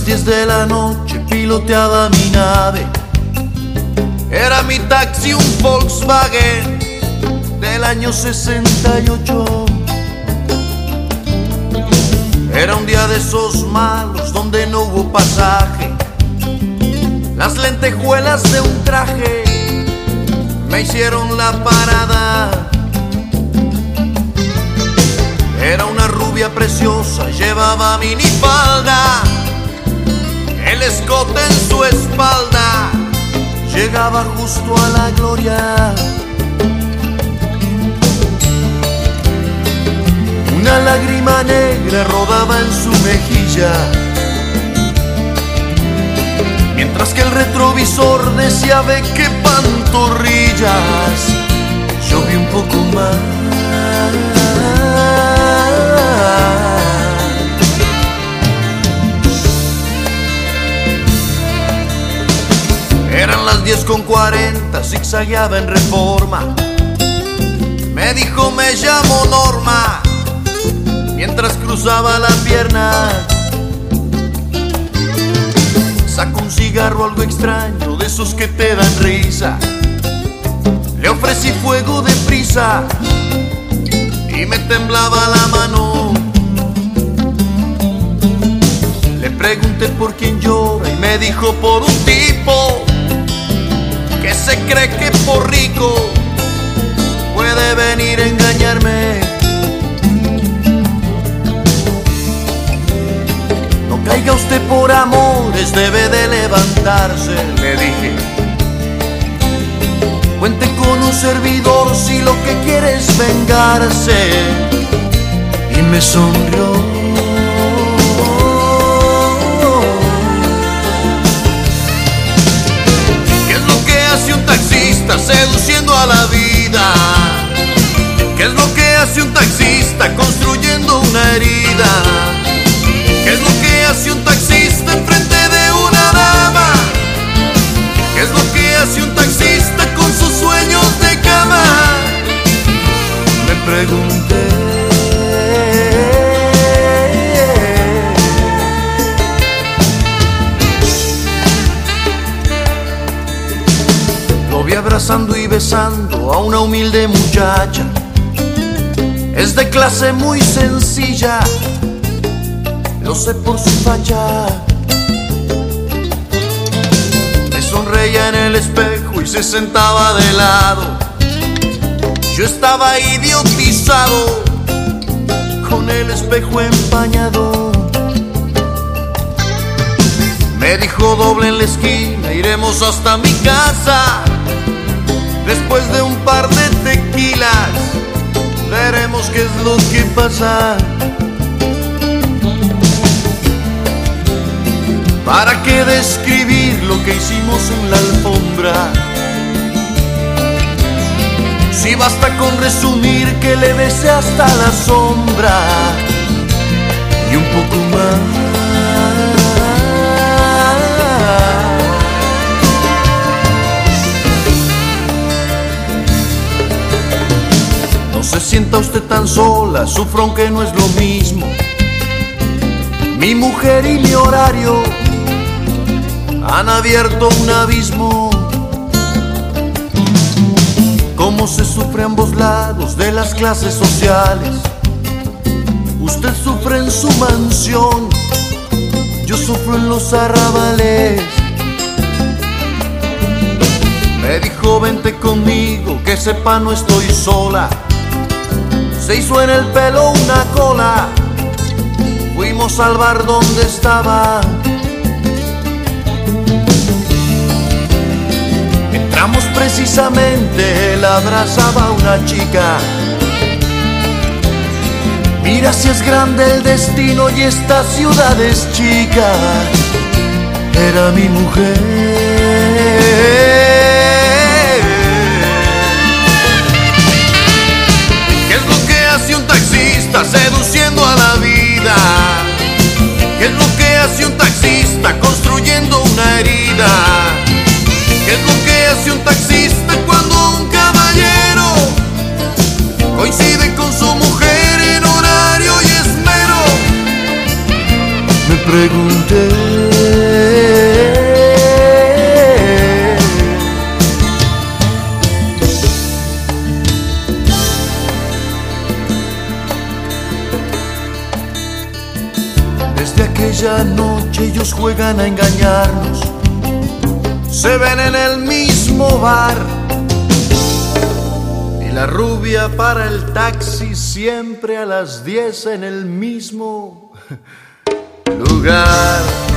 las 10 de la noche piloteaba mi nave. Era mi taxi un Volkswagen del año 68. Era un día de esos malos donde no hubo pasaje. Las lentejuelas de un traje me hicieron la parada. Era una rubia preciosa, llevaba minifalda, el escote en su espalda llegaba justo a la gloria. Una lágrima negra rodaba en su mejilla, mientras que el retrovisor decía: ve qué pantorrillas. Yo vi un poco más. Eran las 10:40, zigzagueaba en Reforma. Me dijo: me llamo Norma, mientras cruzaba la pierna. Sacó un cigarro algo extraño, de esos que te dan risa. Le ofrecí fuego deprisa y me temblaba la mano. Le pregunté por quién llora y me dijo: por un tipo que se cree que por rico puede venir a engañarme. No caiga usted por amores, debe de levantarse, le dije. Cuente con un servidor si lo que quiere es vengarse. Y me sonrió. Seduciendo a la vida. ¿Qué es lo que hace un taxista construyendo una herida? ¿Qué es lo que hace un taxista enfrente de una dama? ¿Qué es lo que hace un taxista con sus sueños de cama? Me pregunté. Lo vi abrazando y besando a una humilde muchacha. Es de clase muy sencilla, lo sé por su facha. Me sonreía en el espejo y se sentaba de lado. Yo estaba idiotizado, con el espejo empañado. Me dijo: doble en la esquina, iremos hasta mi casa. Después de un par de tequilas, veremos qué es lo que pasa. ¿Para qué describir lo que hicimos en la alfombra? Si basta con resumir que le besé hasta la sombra y un poco más. No se sienta usted tan sola, sufro aunque no es lo mismo. Mi mujer y mi horario han abierto un abismo. Cómo se sufre a ambos lados de las clases sociales. Usted sufre en su mansión, yo sufro en los arrabales. Me dijo: vente conmigo, que sepa no estoy sola. Se hizo en el pelo una cola, fuimos al bar donde estaba. Entramos precisamente, él abrazaba a una chica. Mira si es grande el destino y esta ciudad es chica. Era mi mujer. Un taxista seduciendo a la vida. ¿Qué es lo que hace un taxista construyendo una herida? ¿Qué es lo que hace un taxista cuando un caballero coincide con su mujer en horario y esmero? Me pregunté. aquella noche ellos juegan a engañarnos. Se ven en el mismo bar y la rubia para el taxi siempre a las 10 en el mismo lugar.